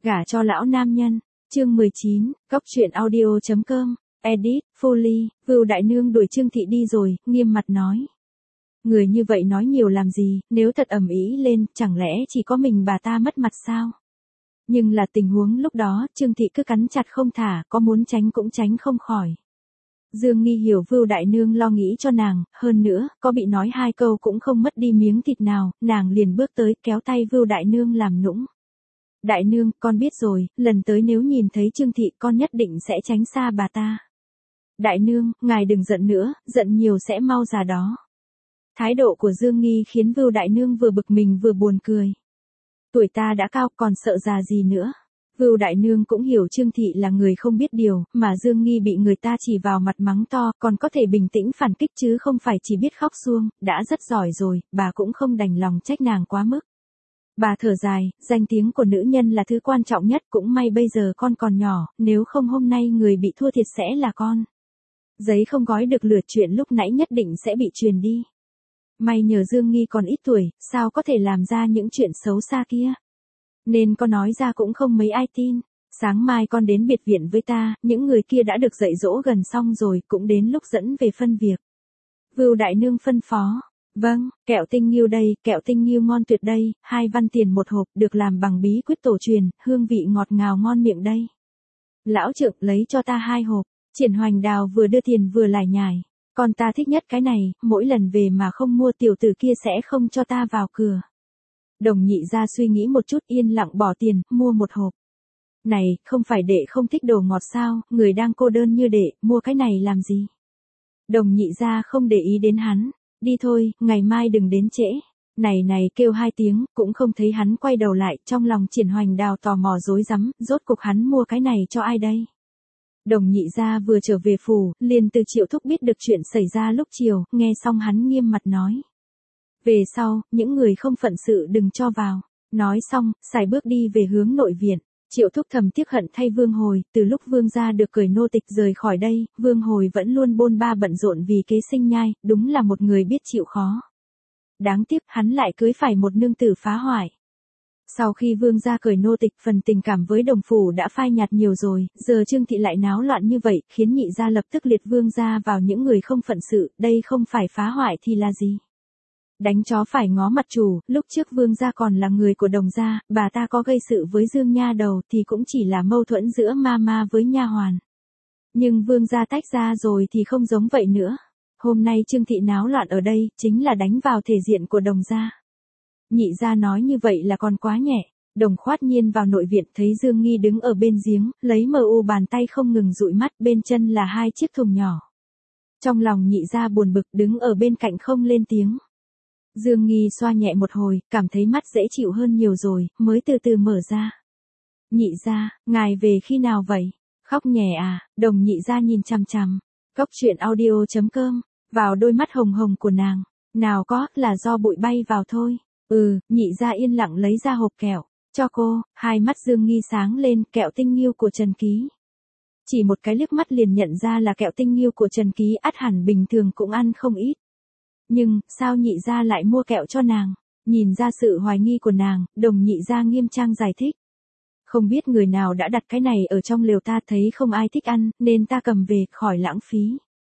Gả cho lão nam nhân. Chương 19, Cóc truyện audio.com, edit, Foley, Vưu Đại Nương đuổi Trương Thị đi rồi, nghiêm mặt nói. Người như vậy nói nhiều làm gì, nếu thật ầm ĩ lên, chẳng lẽ chỉ có mình bà ta mất mặt sao? Nhưng là tình huống lúc đó, Trương Thị cứ cắn chặt không thả, có muốn tránh cũng tránh không khỏi. Dương Nghi hiểu Vưu Đại Nương lo nghĩ cho nàng, hơn nữa, có bị nói hai câu cũng không mất đi miếng thịt nào, nàng liền bước tới kéo tay Vưu Đại Nương làm nũng. Đại Nương, con biết rồi, lần tới nếu nhìn thấy Trương Thị con nhất định sẽ tránh xa bà ta. Đại Nương, ngài đừng giận nữa, giận nhiều sẽ mau già đó. Thái độ của Dương Nghi khiến Vưu Đại Nương vừa bực mình vừa buồn cười. Tuổi ta đã cao còn sợ già gì nữa. Vưu Đại Nương cũng hiểu Trương Thị là người không biết điều, mà Dương Nghi bị người ta chỉ vào mặt mắng to, còn có thể bình tĩnh phản kích chứ không phải chỉ biết khóc suông, đã rất giỏi rồi, bà cũng không đành lòng trách nàng quá mức. Bà thở dài, danh tiếng của nữ nhân là thứ quan trọng nhất, cũng may bây giờ con còn nhỏ, nếu không hôm nay người bị thua thiệt sẽ là con. Giấy không gói được lửa, chuyện lúc nãy nhất định sẽ bị truyền đi. May nhờ Dương Nghi còn ít tuổi, sao có thể làm ra những chuyện xấu xa kia. Nên con nói ra cũng không mấy ai tin. Sáng mai con đến biệt viện với ta, những người kia đã được dạy dỗ gần xong rồi, cũng đến lúc dẫn về phân việc. Vưu Đại Nương phân phó. Vâng, kẹo tinh nghiêu đây, kẹo tinh nghiêu ngon tuyệt đây, 2 văn tiền một hộp, được làm bằng bí quyết tổ truyền, hương vị ngọt ngào ngon miệng đây. Lão Trượng lấy cho ta 2 hộp. Triển Hoành Đào vừa đưa tiền vừa lải nhải. Con ta thích nhất cái này, mỗi lần về mà không mua tiểu tử kia sẽ không cho ta vào cửa. Đồng Nhị gia suy nghĩ một chút, yên lặng bỏ tiền, mua 1 hộp. Này, không phải đệ không thích đồ ngọt sao, người đang cô đơn như đệ, mua cái này làm gì? Đồng Nhị gia không để ý đến hắn. Đi thôi, ngày mai đừng đến trễ. Này kêu 2 tiếng, cũng không thấy hắn quay đầu lại, trong lòng Triển Hoành Đào tò mò rối rắm, rốt cuộc hắn mua cái này cho ai đây? Đồng Nhị gia vừa trở về phủ, liền từ Triệu Thúc biết được chuyện xảy ra lúc chiều, nghe xong hắn nghiêm mặt nói. Về sau, những người không phận sự đừng cho vào. Nói xong, xài bước đi về hướng nội viện. Triệu Thúc thầm tiếc hận thay Vương Hồi, từ lúc Vương gia được cởi nô tịch rời khỏi đây, Vương Hồi vẫn luôn bôn ba bận rộn vì kế sinh nhai, đúng là một người biết chịu khó. Đáng tiếc hắn lại cưới phải một nương tử phá hoại. Sau khi Vương gia cởi nô tịch, phần tình cảm với đồng phủ đã phai nhạt nhiều rồi, giờ Trương Thị lại náo loạn như vậy, khiến Nhị gia lập tức liệt Vương gia vào những người không phận sự, đây không phải phá hoại thì là gì? Đánh chó phải ngó mặt chủ, lúc trước Vương gia còn là người của Đồng gia, bà ta có gây sự với Dương nha đầu thì cũng chỉ là mâu thuẫn giữa ma với nha hoàn. Nhưng Vương gia tách ra rồi thì không giống vậy nữa. Hôm nay Trương Thị náo loạn ở đây, chính là đánh vào thể diện của Đồng gia. Nhị gia nói như vậy là còn quá nhẹ. Đồng Khoát Nhiên vào nội viện thấy Dương Nghi đứng ở bên giếng, lấy bàn tay không ngừng dụi mắt, bên chân là 2 chiếc thùng nhỏ. Trong lòng Nhị gia buồn bực, đứng ở bên cạnh không lên tiếng. Dương Nghi xoa nhẹ một hồi, cảm thấy mắt dễ chịu hơn nhiều rồi, mới từ từ mở ra. Nhị gia, ngài về khi nào vậy? Khóc nhè à? Đồng Nhị gia nhìn chằm chằm. Cóc truyện audio.com, vào đôi mắt hồng hồng của nàng. Nào có, là do bụi bay vào thôi. Nhị gia yên lặng lấy ra hộp kẹo. Cho cô, 2 mắt Dương Nghi sáng lên, kẹo tinh nghiêu của Trần Ký. Chỉ một cái liếc mắt liền nhận ra là kẹo tinh nghiêu của Trần Ký, ắt hẳn bình thường cũng ăn không ít. Nhưng, sao Nhị gia lại mua kẹo cho nàng? Nhìn ra sự hoài nghi của nàng, Đồng Nhị gia nghiêm trang giải thích. Không biết người nào đã đặt cái này ở trong lều, ta thấy không ai thích ăn, nên ta cầm về, khỏi lãng phí.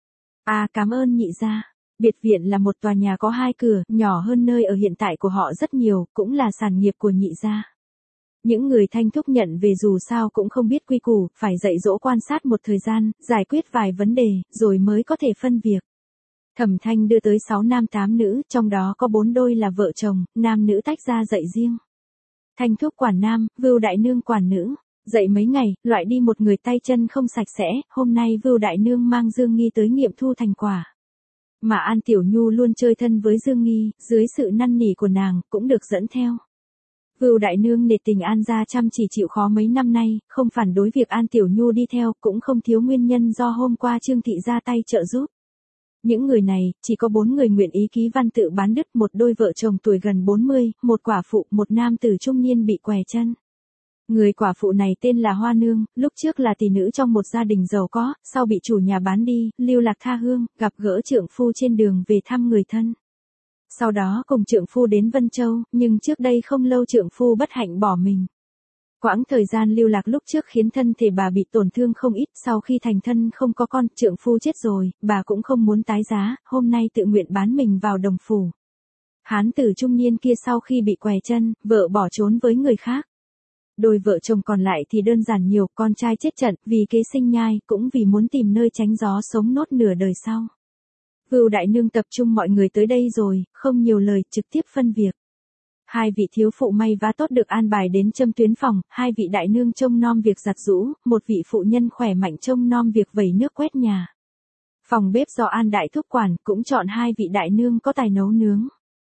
Cảm ơn Nhị gia. Biệt viện là một tòa nhà có 2 cửa, nhỏ hơn nơi ở hiện tại của họ rất nhiều, cũng là sản nghiệp của Nhị gia. Những người thanh thúc nhận về dù sao cũng không biết quy củ, phải dạy dỗ quan sát một thời gian, giải quyết vài vấn đề, rồi mới có thể phân việc. Thẩm Thanh đưa tới 6 nam 8 nữ, trong đó có 4 đôi là vợ chồng, nam nữ tách ra dạy riêng. Thanh thúc quản nam, Vưu Đại Nương quản nữ. Dạy mấy ngày, loại đi một người tay chân không sạch sẽ, hôm nay Vưu Đại Nương mang Dương Nghi tới nghiệm thu thành quả. Mà An Tiểu Nhu luôn chơi thân với Dương Nghi, dưới sự năn nỉ của nàng, cũng được dẫn theo. Vưu Đại Nương nể tình An gia chăm chỉ chịu khó mấy năm nay, không phản đối việc An Tiểu Nhu đi theo, cũng không thiếu nguyên nhân do hôm qua Trương Thị ra tay trợ giúp. Những người này, chỉ có 4 người nguyện ý ký văn tự bán đứt, một đôi vợ chồng tuổi gần 40, một quả phụ, một nam tử trung niên bị què chân. Người quả phụ này tên là Hoa Nương, lúc trước là tỷ nữ trong một gia đình giàu có, sau bị chủ nhà bán đi, lưu lạc tha hương, gặp gỡ trượng phu trên đường về thăm người thân. Sau đó cùng trượng phu đến Vân Châu, nhưng trước đây không lâu trượng phu bất hạnh bỏ mình. Quãng thời gian lưu lạc lúc trước khiến thân thể bà bị tổn thương không ít, sau khi thành thân không có con, trượng phu chết rồi, bà cũng không muốn tái giá, hôm nay tự nguyện bán mình vào đồng phủ. Hán tử trung niên kia sau khi bị què chân, vợ bỏ trốn với người khác. Đôi vợ chồng còn lại thì đơn giản nhiều, con trai chết trận, vì kế sinh nhai, cũng vì muốn tìm nơi tránh gió sống nốt nửa đời sau. Vưu đại nương tập trung mọi người tới đây rồi, không nhiều lời, trực tiếp phân việc. Hai vị thiếu phụ may vá tốt được an bài đến châm tuyến phòng, hai vị đại nương trông nom việc giặt giũ, một vị phụ nhân khỏe mạnh trông nom việc vẩy nước quét nhà. Phòng bếp do An đại thúc quản, cũng chọn hai vị đại nương có tài nấu nướng.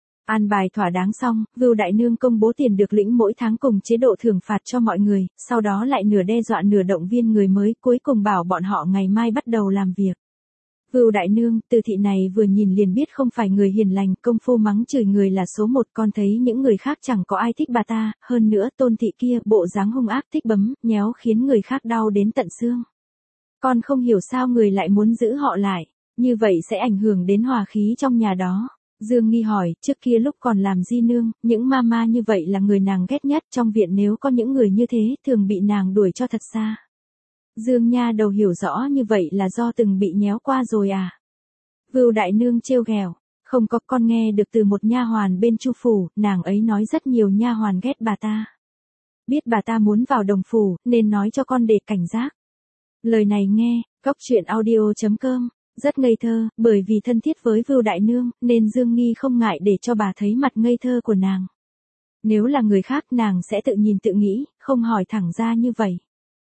An bài thỏa đáng xong, Vưu đại nương công bố tiền được lĩnh mỗi tháng cùng chế độ thưởng phạt cho mọi người, sau đó lại nửa đe dọa nửa động viên người mới, cuối cùng bảo bọn họ ngày mai bắt đầu làm việc. Vưu đại nương, Từ thị này vừa nhìn liền biết không phải người hiền lành, công phu mắng chửi người là số một, con thấy những người khác chẳng có ai thích bà ta, hơn nữa Tôn thị kia, bộ dáng hung ác thích bấm, nhéo khiến người khác đau đến tận xương. Con không hiểu sao người lại muốn giữ họ lại, như vậy sẽ ảnh hưởng đến hòa khí trong nhà đó. Dương Nghi hỏi, trước kia lúc còn làm di nương, những mama như vậy là người nàng ghét nhất, trong viện nếu có những người như thế, thường bị nàng đuổi cho thật xa. Dương nha đầu hiểu rõ như vậy là do từng bị nhéo qua rồi à? Vưu đại nương trêu ghẹo, không có, con nghe được từ một nha hoàn bên Chu phủ, nàng ấy nói rất nhiều nha hoàn ghét bà ta. Biết bà ta muốn vào đồng phủ, nên nói cho con để cảnh giác. Lời này nghe, coctruyện.audio.com, rất ngây thơ, bởi vì thân thiết với Vưu đại nương, nên Dương Nghi không ngại để cho bà thấy mặt ngây thơ của nàng. Nếu là người khác nàng sẽ tự nhìn tự nghĩ, không hỏi thẳng ra như vậy.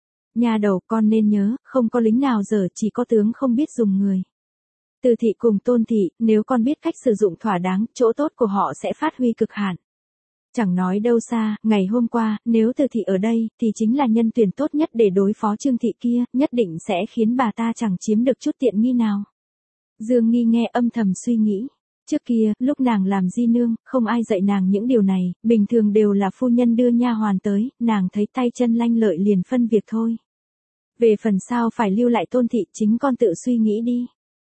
Nhà đầu, con nên nhớ, không có lính nào dở, chỉ có tướng không biết dùng người. Từ thị cùng Tôn thị, nếu con biết cách sử dụng thỏa đáng, chỗ tốt của họ sẽ phát huy cực hạn. Chẳng nói đâu xa, ngày hôm qua, nếu Từ thị ở đây, thì chính là nhân tuyển tốt nhất để đối phó Trương thị kia, nhất định sẽ khiến bà ta chẳng chiếm được chút tiện nghi nào. Dương Nghi nghe âm thầm suy nghĩ. Trước kia, lúc nàng làm di nương, không ai dạy nàng những điều này, bình thường đều là phu nhân đưa nha hoàn tới, nàng thấy tay chân lanh lợi liền phân việc thôi. Về phần sao phải lưu lại Tôn thị, chính con tự suy nghĩ đi.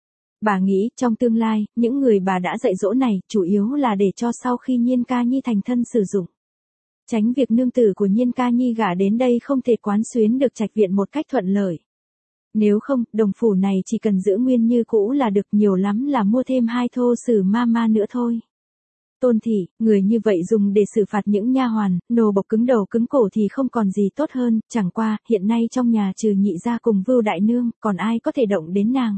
Bà nghĩ, trong tương lai, những người bà đã dạy dỗ này, chủ yếu là để cho sau khi Nhiên Ca Nhi thành thân sử dụng. Tránh việc nương tử của Nhiên Ca Nhi gả đến đây không thể quán xuyến được trạch viện một cách thuận lợi. Nếu không, đồng phủ này chỉ cần giữ nguyên như cũ là được, nhiều lắm là mua thêm 2 thô sử ma nữa thôi. Tôn thị, người như vậy dùng để xử phạt những nha hoàn, nô bộc cứng đầu cứng cổ thì không còn gì tốt hơn, chẳng qua, hiện nay trong nhà trừ nhị gia cùng Vưu đại nương, còn ai có thể động đến nàng.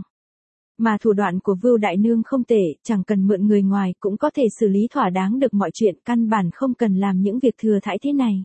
Mà thủ đoạn của Vưu đại nương không tệ, chẳng cần mượn người ngoài cũng có thể xử lý thỏa đáng được mọi chuyện, căn bản không cần làm những việc thừa thãi thế này.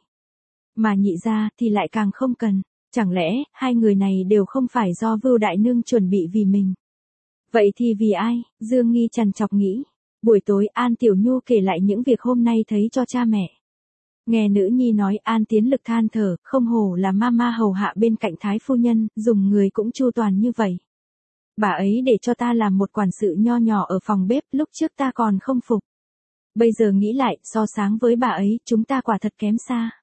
Mà nhị gia thì lại càng không cần, chẳng lẽ, hai người này đều không phải do Vưu đại nương chuẩn bị vì mình. Vậy thì vì ai? Dương Nghi trằn trọc nghĩ. Buổi tối An Tiểu Nhu kể lại những việc hôm nay thấy cho cha mẹ. Nghe nữ nhi nói, An Tiến Lực than thở, không hổ là mama hầu hạ bên cạnh thái phu nhân, dùng người cũng chu toàn như vậy. Bà ấy để cho ta làm một quản sự nho nhỏ ở phòng bếp, lúc trước ta còn không phục. Bây giờ nghĩ lại, so sánh với bà ấy, chúng ta quả thật kém xa.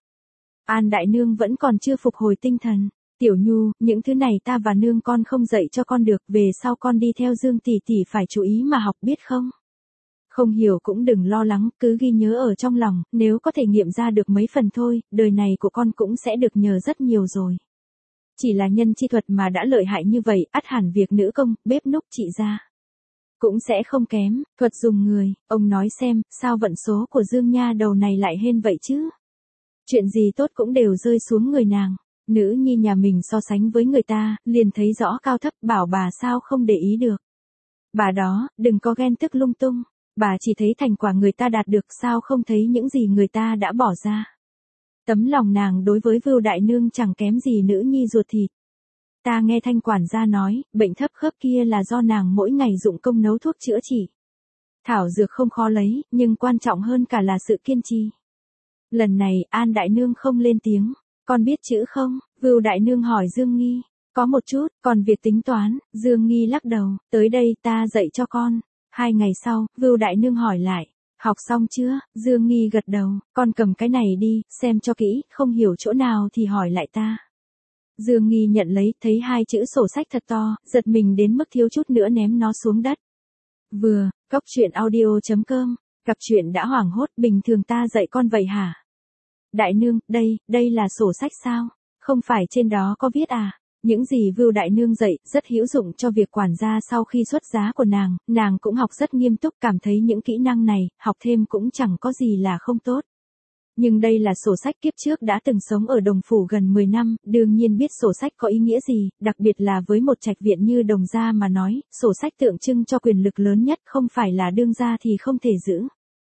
An đại nương vẫn còn chưa phục hồi tinh thần. Tiểu Nhu, những thứ này ta và nương con không dạy cho con được, về sau con đi theo Dương tỷ tỷ phải chú ý mà học, biết không? Không hiểu cũng đừng lo lắng, cứ ghi nhớ ở trong lòng, nếu có thể nghiệm ra được mấy phần thôi, đời này của con cũng sẽ được nhờ rất nhiều rồi. Chỉ là nhân chi thuật mà đã lợi hại như vậy, ắt hẳn việc nữ công, bếp núc chị ra cũng sẽ không kém, thuật dùng người, ông nói xem, sao vận số của Dương nha đầu này lại hên vậy chứ? Chuyện gì tốt cũng đều rơi xuống người nàng. Nữ nhi nhà mình so sánh với người ta, liền thấy rõ cao thấp, bảo bà sao không để ý được. Bà đó, đừng có ghen tức lung tung. Bà chỉ thấy thành quả người ta đạt được, sao không thấy những gì người ta đã bỏ ra. Tấm lòng nàng đối với Vưu đại nương chẳng kém gì nữ nhi ruột thịt. Ta nghe Thanh quản gia nói, bệnh thấp khớp kia là do nàng mỗi ngày dụng công nấu thuốc chữa trị. Thảo dược không khó lấy, nhưng quan trọng hơn cả là sự kiên trì. Lần này, An đại nương không lên tiếng. Con biết chữ không? Vưu đại nương hỏi Dương Nghi. Có một chút, còn việc tính toán, Dương Nghi lắc đầu, tới đây ta dạy cho con. 2 ngày sau, Vưu đại nương hỏi lại, học xong chưa? Dương Nghi gật đầu, con cầm cái này đi, xem cho kỹ, không hiểu chỗ nào thì hỏi lại ta. Dương Nghi nhận lấy, thấy 2 chữ sổ sách thật to, giật mình đến mức thiếu chút nữa ném nó xuống đất. Vừa, coctruyện audio.com, gặp chuyện đã hoảng hốt, bình thường ta dạy con vậy hả? Đại nương, đây là sổ sách sao? Không phải trên đó có viết à? Những gì Vưu đại nương dạy rất hữu dụng cho việc quản gia sau khi xuất giá của nàng cũng học rất nghiêm túc, cảm thấy những kỹ năng này, học thêm cũng chẳng có gì là không tốt. Nhưng đây là sổ sách kiếp trước đã từng sống ở Đồng Phủ gần 10 năm, đương nhiên biết sổ sách có ý nghĩa gì, đặc biệt là với một trạch viện như Đồng gia mà nói, sổ sách tượng trưng cho quyền lực lớn nhất, không phải là đương gia thì không thể giữ.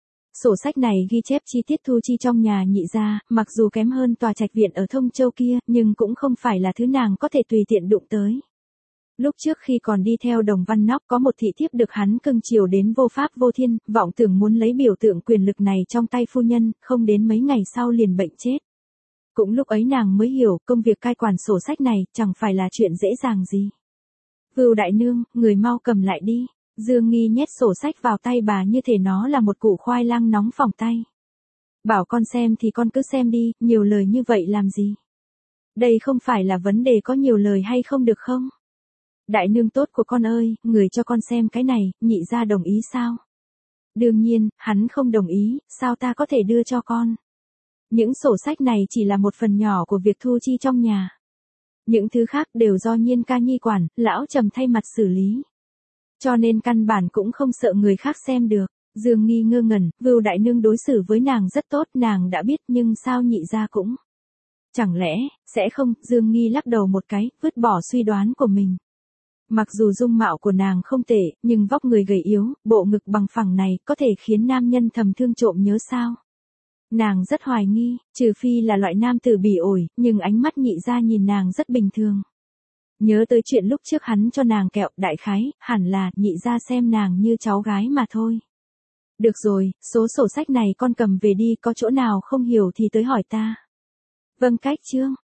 Sổ sách này ghi chép chi tiết thu chi trong nhà Nhị gia, mặc dù kém hơn tòa trạch viện ở Thông Châu kia, nhưng cũng không phải là thứ nàng có thể tùy tiện đụng tới. Lúc trước khi còn đi theo Đồng Văn Nóc có một thị thiếp được hắn cưng chiều đến vô pháp vô thiên, vọng tưởng muốn lấy biểu tượng quyền lực này trong tay phu nhân, không đến mấy ngày sau liền bệnh chết. Cũng lúc ấy nàng mới hiểu công việc cai quản sổ sách này chẳng phải là chuyện dễ dàng gì. Vưu đại nương, người mau cầm lại đi. Dương Nghi nhét sổ sách vào tay bà như thể nó là một củ khoai lang nóng phỏng tay. Bảo con xem thì con cứ xem đi, nhiều lời như vậy làm gì? Đây không phải là vấn đề có nhiều lời hay không được không? Đại nương tốt của con ơi, người cho con xem cái này, Nhị gia đồng ý sao? Đương nhiên, hắn không đồng ý, sao ta có thể đưa cho con? Những sổ sách này chỉ là một phần nhỏ của việc thu chi trong nhà. Những thứ khác đều do Nhiên ca nhi quản, lão Trầm thay mặt xử lý. Cho nên căn bản cũng không sợ người khác xem được. Dương Nghi ngơ ngẩn, Vưu đại nương đối xử với nàng rất tốt, nàng đã biết, nhưng sao Nhị gia cũng? Chẳng lẽ, sẽ không? Dương Nghi lắc đầu một cái, vứt bỏ suy đoán của mình. Mặc dù dung mạo của nàng không tệ, nhưng vóc người gầy yếu, bộ ngực bằng phẳng này có thể khiến nam nhân thầm thương trộm nhớ sao? Nàng rất hoài nghi, trừ phi là loại nam tử bỉ ổi, nhưng ánh mắt Nhị gia nhìn nàng rất bình thường. Nhớ tới chuyện lúc trước hắn cho nàng kẹo, đại khái, hẳn là Nhị gia xem nàng như cháu gái mà thôi. Được rồi, số sổ sách này con cầm về đi, có chỗ nào không hiểu thì tới hỏi ta. Vâng cách chương.